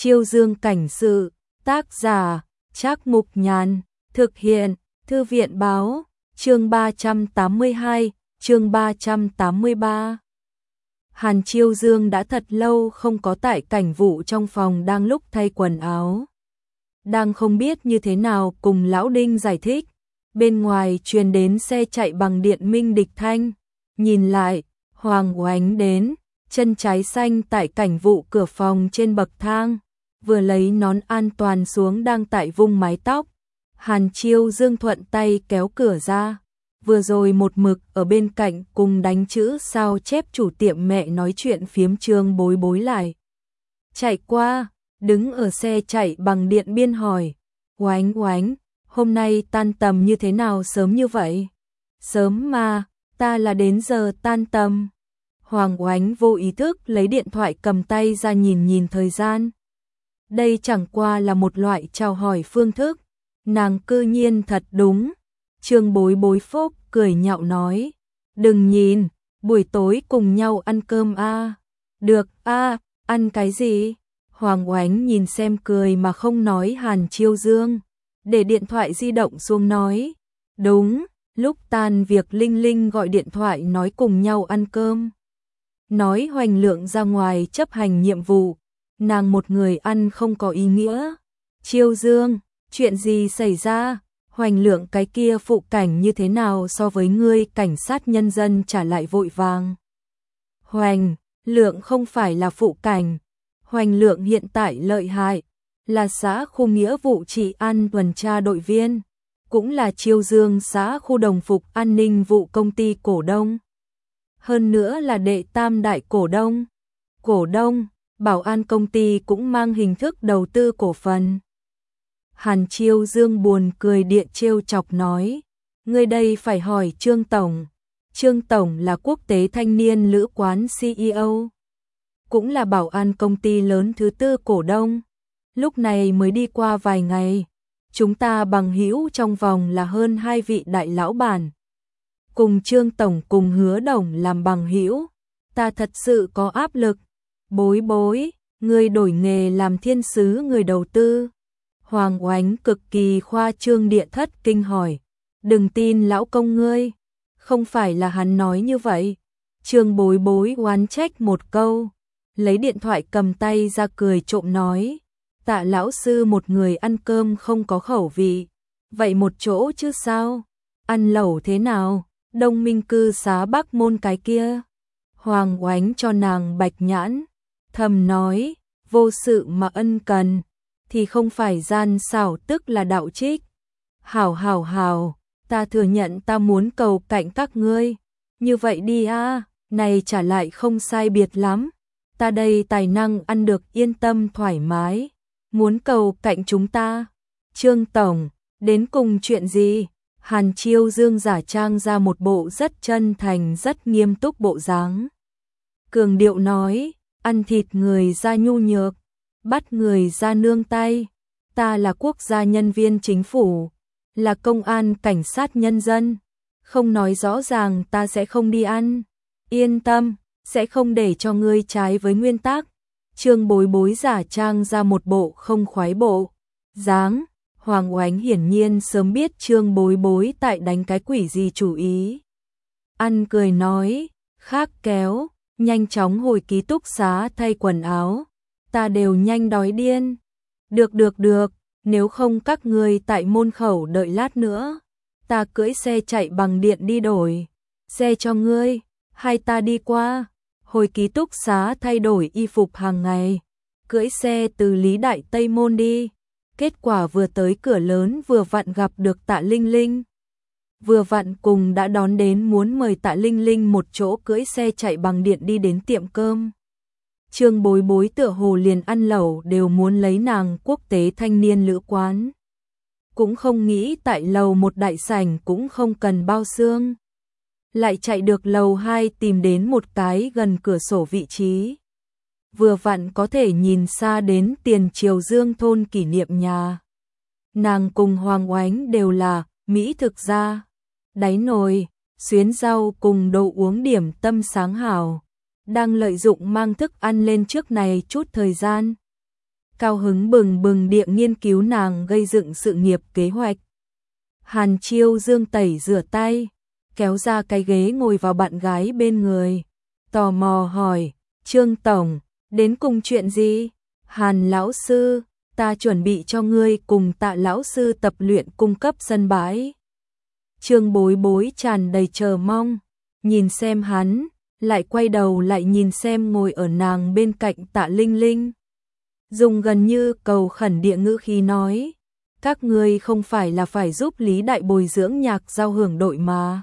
Chiêu Dương cảnh sự, tác giả, Trác Mục Nhàn, thực hiện, Thư viện báo, chương 382, chương 383. Hàn Chiêu Dương đã thật lâu không có tại Cảnh Vũ trong phòng đang lúc thay quần áo. Đang không biết như thế nào cùng Lão Đinh giải thích, bên ngoài truyền đến xe chạy bằng điện minh địch thanh, nhìn lại, Hoàng Oánh đến, chân trái xanh tại Cảnh Vũ cửa phòng trên bậc thang, vừa lấy nón an toàn xuống đang tại vung mái tóc. Hàn Chiêu Dương thuận tay kéo cửa ra, vừa rồi một mực ở bên cạnh cùng đánh chữ sao chép chủ tiệm mẹ nói chuyện phiếm Trương Bối Bối lại. Chạy qua, đứng ở xe chạy bằng điện biên hỏi, Oánh Oánh, hôm nay tan tầm như thế nào sớm như vậy? Sớm mà, ta là đến giờ tan tầm. Hoàng Oánh vô ý thức lấy điện thoại cầm tay ra nhìn thời gian. Đây chẳng qua là một loại chào hỏi phương thức, nàng cư nhiên thật đúng. Trương Bối Bối phúc cười nhạo nói, đừng nhìn, buổi tối cùng nhau ăn cơm a. Được a, ăn cái gì? Hoàng Oánh nhìn xem cười mà không nói Hàn Chiêu Dương, để điện thoại di động xuống nói, đúng, lúc tan việc Linh Linh gọi điện thoại nói cùng nhau ăn cơm. Nói Hoành Lượng ra ngoài chấp hành nhiệm vụ, nàng một người ăn không có ý nghĩa. Chiêu Dương, chuyện gì xảy ra? Hoành Lượng cái kia phụ cảnh như thế nào so với ngươi? Cảnh sát nhân dân trả lại vội vàng. Hoành Lượng không phải là phụ cảnh. Hoành Lượng hiện tại lợi hại, là xã khu nghĩa vụ trị an tuần tra đội viên, cũng là Chiêu Dương xã khu đồng phục an ninh vụ công ty cổ đông. Hơn nữa là đệ tam đại cổ đông. Cổ đông, bảo an công ty cũng mang hình thức đầu tư cổ phần. Hàn Chiêu Dương buồn cười địa trêu chọc nói, ngươi đây phải hỏi Trương Tổng. Trương Tổng là quốc tế thanh niên lữ quán CEO, cũng là bảo an công ty lớn thứ tư cổ đông. Lúc này mới đi qua vài ngày, chúng ta bằng hữu trong vòng là hơn 2 vị đại lão bản. Cùng Trương Tổng cùng Hứa Đồng làm bằng hữu, ta thật sự có áp lực. Bối Bối, ngươi đổi nghề làm thiên sứ người đầu tư. Hoàng Oánh cực kỳ khoa trương địa thất kinh hỏi, đừng tin lão công ngươi, không phải là hắn nói như vậy. Trương Bối Bối oán trách một câu, lấy điện thoại cầm tay ra cười trộm nói, Tạ lão sư một người ăn cơm không có khẩu vị, vậy một chỗ chứ sao? Ăn lẩu thế nào? Đông Minh cư xá Bắc Môn cái kia. Hoàng Oánh cho nàng bạch nhãn, thầm nói, vô sự mà ân cần, thì không phải gian xảo tức là đạo trích. Hảo, ta thừa nhận ta muốn cầu cạnh các ngươi. Như vậy đi a, này trả lại không sai biệt lắm. Ta đây tài năng ăn được yên tâm thoải mái. Muốn cầu cạnh chúng ta. Trương Tổng, đến cùng chuyện gì? Hàn Chiêu Dương giả trang ra một bộ rất chân thành rất nghiêm túc bộ dáng. Cường điệu nói, ăn thịt người ra nhu nhược, bắt người ra nương tay. Ta là quốc gia nhân viên chính phủ, là công an cảnh sát nhân dân. Không nói rõ ràng ta sẽ không đi ăn. Yên tâm, sẽ không để cho ngươi trái với nguyên tắc. Trương Bối Bối giả trang ra một bộ không khoái bộ dáng. Hoàng Oánh hiển nhiên sớm biết Trương Bối Bối tại đánh cái quỷ gì chủ ý. Ăn cười nói, khác kéo, nhanh chóng hồi ký túc xá thay quần áo. Ta đều nhanh đói điên. Được, nếu không các ngươi tại môn khẩu đợi lát nữa. Ta cưỡi xe chạy bằng điện đi đổi. Xe cho ngươi, hay ta đi qua. Hồi ký túc xá thay đổi y phục hàng ngày. Cưỡi xe từ Lý Đại Tây Môn đi. Kết quả vừa tới cửa lớn vừa vặn gặp được Tạ Linh Linh. Vừa vặn cùng đã đón đến muốn mời Tạ Linh Linh một chỗ cưỡi xe chạy bằng điện đi đến tiệm cơm. Trương Bối Bối tựa hồ liền ăn lẩu đều muốn lấy nàng quốc tế thanh niên lữ quán. Cũng không nghĩ tại lầu một đại sảnh cũng không cần bao xương. Lại chạy được lầu 2 tìm đến một cái gần cửa sổ vị trí. Vừa vặn có thể nhìn xa đến Tiền Triều Dương thôn kỷ niệm nhà. Nàng cùng Hoàng Oánh đều là mỹ thực gia, đáy nồi, xuyến rau cùng đồ uống điểm tâm sáng hảo. Đang lợi dụng mang thức ăn lên trước này chút thời gian. cao hứng bừng bừng địa nghiên cứu nàng gây dựng sự nghiệp kế hoạch. Hàn Chiêu Dương tẩy rửa tay, kéo ra cái ghế ngồi vào bạn gái bên người, tò mò hỏi, Trương Tổng, đến cùng chuyện gì? Hàn lão sư, ta chuẩn bị cho ngươi cùng Tạ lão sư tập luyện cung cấp sân bãi. Trương Bối Bối tràn đầy chờ mong, nhìn xem hắn, lại quay đầu lại nhìn xem ngồi ở nàng bên cạnh Tạ Linh Linh. Dùng gần như cầu khẩn địa ngữ khí nói, các ngươi không phải là phải giúp Lý Đại bồi dưỡng nhạc giao hưởng đội mà.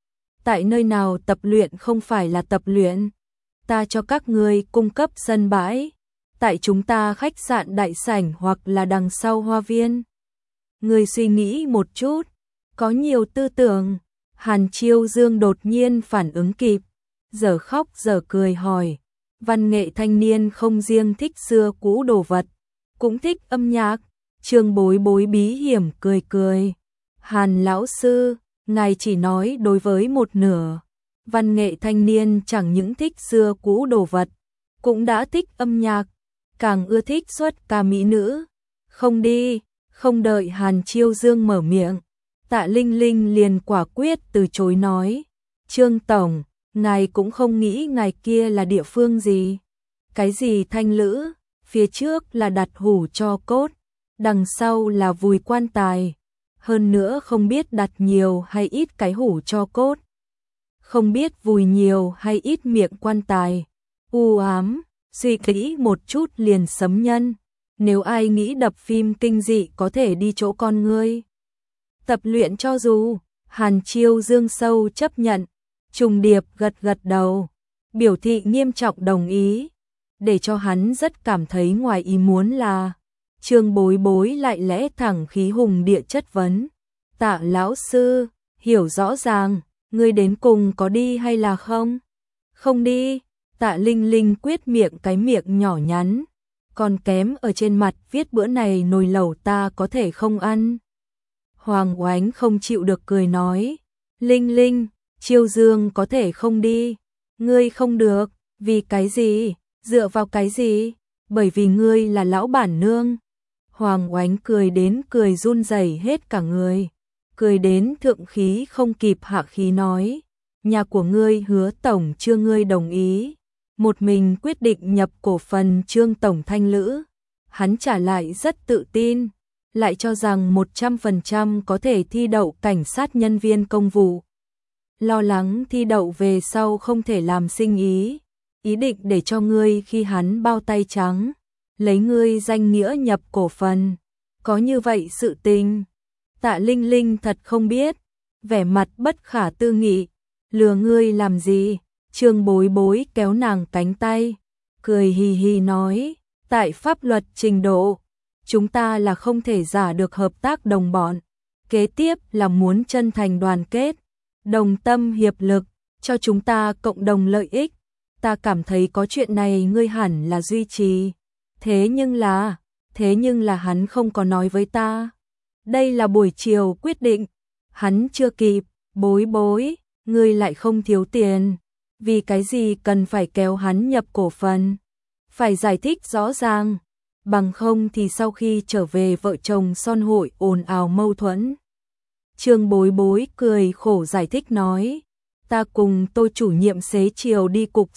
Tại nơi nào tập luyện không phải là tập luyện, ta cho các ngươi cung cấp sân bãi, tại chúng ta khách sạn đại sảnh hoặc là đằng sau hoa viên. Ngươi suy nghĩ một chút, có nhiều tư tưởng. Hàn Chiêu Dương đột nhiên phản ứng kịp, giờ khóc giờ cười hỏi, văn nghệ thanh niên không riêng thích xưa cũ đồ vật, cũng thích âm nhạc. Trương Bối Bối bí hiểm cười cười, Hàn lão sư, ngài chỉ nói đối với một nửa, văn nghệ thanh niên chẳng những thích xưa cũ đồ vật, cũng đã thích âm nhạc, càng ưa thích xuất ca mỹ nữ. Không đi, không đợi Hàn Chiêu Dương mở miệng, Tạ Linh Linh liền quả quyết từ chối nói, Trương Tổng, ngài cũng không nghĩ ngài kia là địa phương gì. Cái gì thanh lữ, phía trước là đặt hủ cho cốt, đằng sau là vùi quan tài. Hơn nữa không biết đặt nhiều hay ít cái hủ cho cốt, không biết vùi nhiều hay ít miệng quan tài. U ám, suy kỹ một chút liền sấm nhân. Nếu ai nghĩ đập phim kinh dị có thể đi chỗ con ngươi tập luyện cho dù. Hàn Chiêu Dương sâu chấp nhận, trùng điệp gật gật đầu, biểu thị nghiêm trọng đồng ý. Để cho hắn rất cảm thấy ngoài ý muốn là Trương Bối Bối lại lẽ thẳng khí hùng địa chất vấn, Tạ lão sư, hiểu rõ ràng, ngươi đến cùng có đi hay là không? Không đi. Tạ Linh Linh quyết miệng cái miệng nhỏ nhắn, còn kém ở trên mặt viết bữa này nồi lẩu ta có thể không ăn. Hoàng Oánh không chịu được cười nói, Linh Linh, Chiêu Dương có thể không đi, ngươi không được. Vì cái gì? Dựa vào cái gì? Bởi vì ngươi là lão bản nương. Hoàng Oánh cười đến cười run rẩy hết cả người, cười đến thượng khí không kịp hạ khí nói, nhà của ngươi Hứa tổng chưa ngươi đồng ý, một mình quyết định nhập cổ phần Trương tổng thanh lữ. Hắn trả lại rất tự tin, lại cho rằng 100% có thể thi đậu cảnh sát nhân viên công vụ. Lo lắng thi đậu về sau không thể làm sinh ý định để cho ngươi khi hắn bao tay trắng, lấy ngươi danh nghĩa nhập cổ phần. Có như vậy sự tình? Tạ Linh Linh thật không biết, vẻ mặt bất khả tư nghị, lừa ngươi làm gì? Trương Bối Bối kéo nàng cánh tay, cười hì hì nói, tại pháp luật trình độ, chúng ta là không thể giả được hợp tác đồng bọn. Kế tiếp là muốn chân thành đoàn kết, đồng tâm hiệp lực, cho chúng ta cộng đồng lợi ích. Ta cảm thấy có chuyện này ngươi hẳn là duy trì. Thế nhưng là hắn không có nói với ta. Đây là buổi chiều quyết định, hắn chưa kịp. Bối Bối, ngươi lại không thiếu tiền, vì cái gì cần phải kéo hắn nhập cổ phần? Phải giải thích rõ ràng, bằng không thì sau khi trở về vợ chồng son hội ồn ào mâu thuẫn. Trương Bối Bối cười khổ giải thích nói, ta cùng tôi chủ nhiệm xế chiều đi cục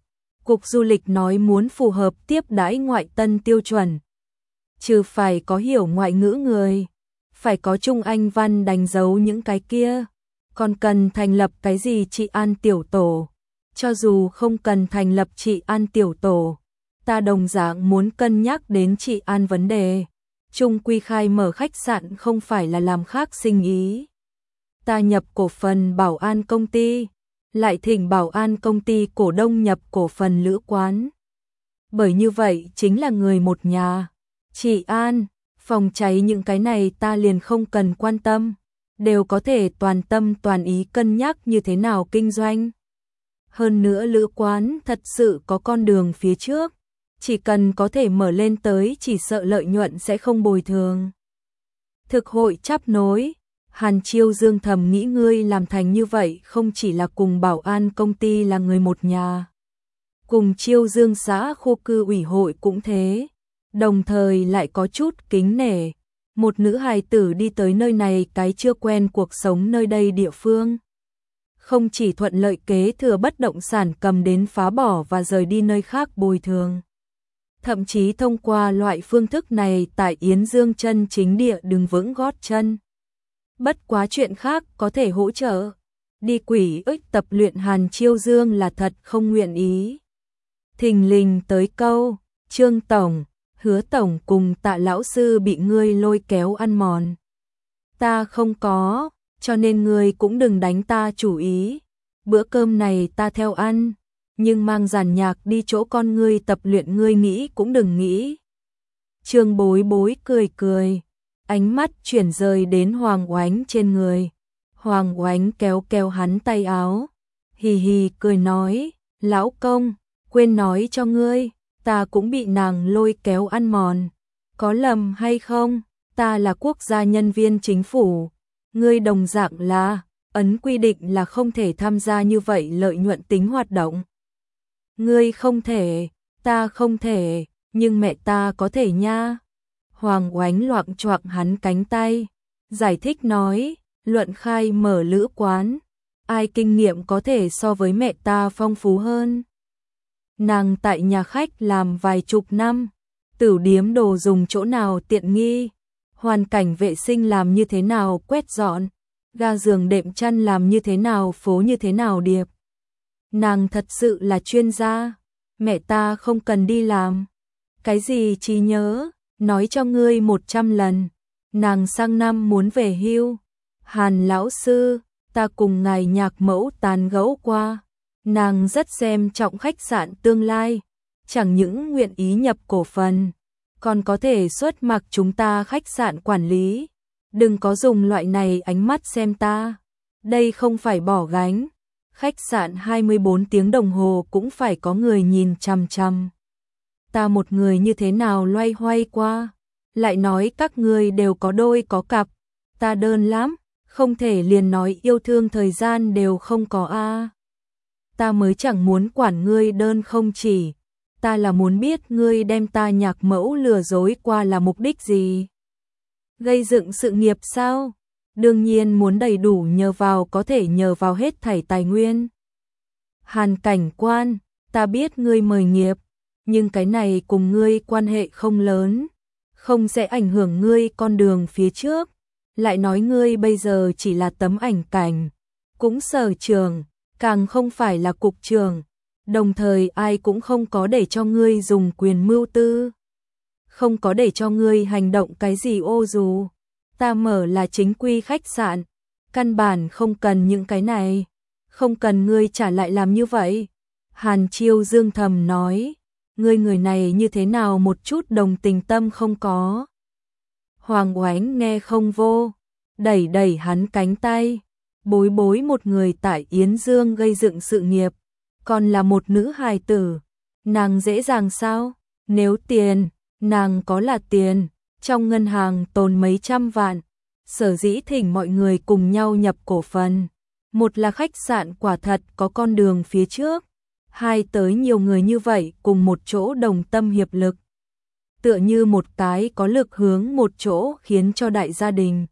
du lịch nói muốn phù hợp tiếp đãi ngoại tân tiêu chuẩn. Trừ phải có hiểu ngoại ngữ người, phải có Trung Anh văn đánh dấu những cái kia, còn cần thành lập cái gì trị an tiểu tổ. Cho dù không cần thành lập trị an tiểu tổ, ta đồng dạng muốn cân nhắc đến trị an vấn đề. Trung quy khai mở khách sạn không phải là làm khác sinh ý. Ta nhập cổ phần bảo an công ty, lại thỉnh bảo an công ty cổ đông nhập cổ phần lữ quán. Bởi như vậy chính là người một nhà. Trị an, phòng cháy những cái này ta liền không cần quan tâm, đều có thể toàn tâm toàn ý cân nhắc như thế nào kinh doanh. Hơn nữa lữ quán thật sự có con đường phía trước, chỉ cần có thể mở lên tới chỉ sợ lợi nhuận sẽ không bồi thường. Thực hội chắp nối, Hàn Chiêu Dương thầm nghĩ ngươi làm thành như vậy không chỉ là cùng bảo an công ty là người một nhà. Cùng Chiêu Dương xã khu cư ủy hội cũng thế. đồng thời lại có chút kính nể. Một nữ hài tử đi tới nơi này cái chưa quen cuộc sống nơi đây địa phương. Không chỉ thuận lợi kế thừa bất động sản cầm đến phá bỏ và rời đi nơi khác bồi thường. Thậm chí thông qua loại phương thức này tại Yến Dương chân chính địa đứng vững gót chân. Bất quá chuyện khác có thể hỗ trợ. Đi quỷ ích tập luyện Hàn Chiêu Dương là thật không nguyện ý. Thình lình tới câu, Trương Tổng, Hứa Tổng cùng Tạ Lão Sư bị ngươi lôi kéo ăn mòn. Ta không có, cho nên ngươi cũng đừng đánh ta chủ ý. Bữa cơm này ta theo ăn, nhưng mang giàn nhạc đi chỗ con ngươi tập luyện ngươi nghĩ cũng đừng nghĩ. Trương Bối Bối cười cười, ánh mắt chuyển rời đến Hoàng Oánh trên người. Hoàng Oánh kéo kéo hắn tay áo, hì hì cười nói, lão công, quên nói cho ngươi, ta cũng bị nàng lôi kéo ăn mòn. Có lầm hay không? Ta là quốc gia nhân viên chính phủ, ngươi đồng dạng là, ấn quy định là không thể tham gia như vậy lợi nhuận tính hoạt động. Ngươi không thể, ta không thể, nhưng mẹ ta có thể nha. Hoàng Oánh loạng choạng hắn cánh tay, giải thích nói, luận khai mở lữ quán, ai kinh nghiệm có thể so với mẹ ta phong phú hơn. Nàng tại nhà khách làm vài chục năm, tửu điếm đồ dùng chỗ nào tiện nghi, hoàn cảnh vệ sinh làm như thế nào quét dọn, ga giường đệm chăn làm như thế nào phố như thế nào điệp. Nàng thật sự là chuyên gia, mẹ ta không cần đi làm. Cái gì trí nhớ, nói cho ngươi 100 lần, nàng sang năm muốn về hưu. Hàn lão sư, ta cùng ngài nhạc mẫu tán gẫu qua, nàng rất xem trọng khách sạn tương lai, chẳng những nguyện ý nhập cổ phần, còn có thể xuất mặc chúng ta khách sạn quản lý. Đừng có dùng loại này ánh mắt xem ta, đây không phải bỏ gánh, khách sạn 24 tiếng đồng hồ cũng phải có người nhìn chằm chằm. Ta một người như thế nào loay hoay qua, lại nói các ngươi đều có đôi có cặp, ta đơn lắm, không thể liền nói yêu thương thời gian đều không có a. Ta mới chẳng muốn quản ngươi đơn không chỉ, ta là muốn biết ngươi đem ta nhạc mẫu lừa dối qua là mục đích gì. Gây dựng sự nghiệp sao? Đương nhiên muốn đầy đủ nhờ vào có thể nhờ vào hết thảy tài nguyên. Hàn cảnh quan, ta biết ngươi mời nghiệp, nhưng cái này cùng ngươi quan hệ không lớn, không sẽ ảnh hưởng ngươi con đường phía trước. Lại nói ngươi bây giờ chỉ là tấm ảnh cảnh, cũng sở trường, càng không phải là cục trưởng, đồng thời ai cũng không có để cho ngươi dùng quyền mưu tư, không có để cho ngươi hành động cái gì ô dù. Ta mở là chính quy khách sạn, căn bản không cần những cái này, không cần ngươi trả lại làm như vậy. Hàn Chiêu Dương thầm nói, ngươi người này như thế nào một chút đồng tình tâm không có. Hoàng Oánh nghe không vô, đẩy đẩy hắn cánh tay, Bối Bối một người tại Yến Dương gây dựng sự nghiệp, còn là một nữ hài tử, nàng dễ dàng sao? Nếu tiền, nàng có là tiền, trong ngân hàng tồn mấy trăm vạn, sở dĩ thỉnh mọi người cùng nhau nhập cổ phần. Một là khách sạn quả thật có con đường phía trước, hai tới nhiều người như vậy cùng một chỗ đồng tâm hiệp lực. Tựa như một cái có lực hướng một chỗ khiến cho đại gia đình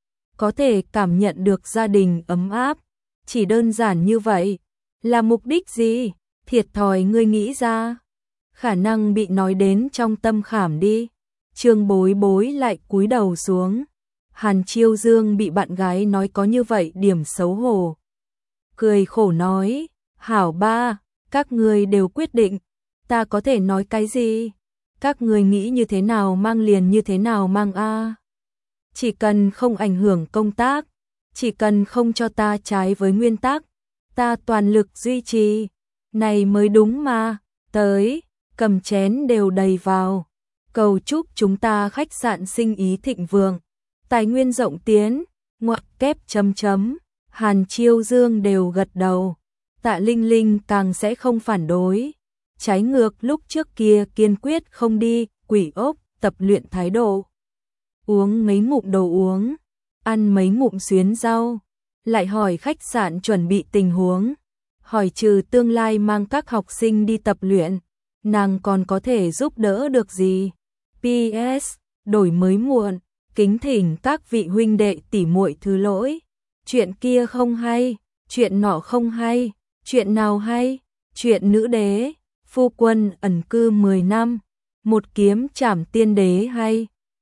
có thể cảm nhận được gia đình ấm áp. Chỉ đơn giản như vậy, là mục đích gì? Thiệt thòi ngươi nghĩ ra, khả năng bị nói đến trong tâm khảm đi. Trương Bối Bối lại cúi đầu xuống. Hàn Chiêu Dương bị bạn gái nói có như vậy điểm xấu hổ, cười khổ nói, hảo ba, các ngươi đều quyết định, ta có thể nói cái gì? Các ngươi nghĩ như thế nào mang liền như thế nào mang a. Chỉ cần không ảnh hưởng công tác, chỉ cần không cho ta trái với nguyên tắc, ta toàn lực duy trì, này mới đúng mà. Tới, cầm chén đều đầy vào, cầu chúc chúng ta khách sạn sinh ý thịnh vượng, tài nguyên rộng tiến, ngoặc kép chấm chấm. Hàn Chiêu Dương đều gật đầu, Tạ Linh Linh càng sẽ không phản đối. Trái ngược lúc trước kia kiên quyết không đi, quỷ ốc, tập luyện thái độ. Uống mấy ngụm đồ uống, ăn mấy ngụm xuyến rau, lại hỏi khách sạn chuẩn bị tình huống, hỏi trừ tương lai mang các học sinh đi tập luyện, nàng còn có thể giúp đỡ được gì. PS, đổi mới muộn, kính thỉnh các vị huynh đệ tỷ muội thứ lỗi. Chuyện kia không hay, chuyện nọ không hay, chuyện nào hay? Chuyện nữ đế, phu quân ẩn cư 10 năm, một kiếm trảm tiên đế hay.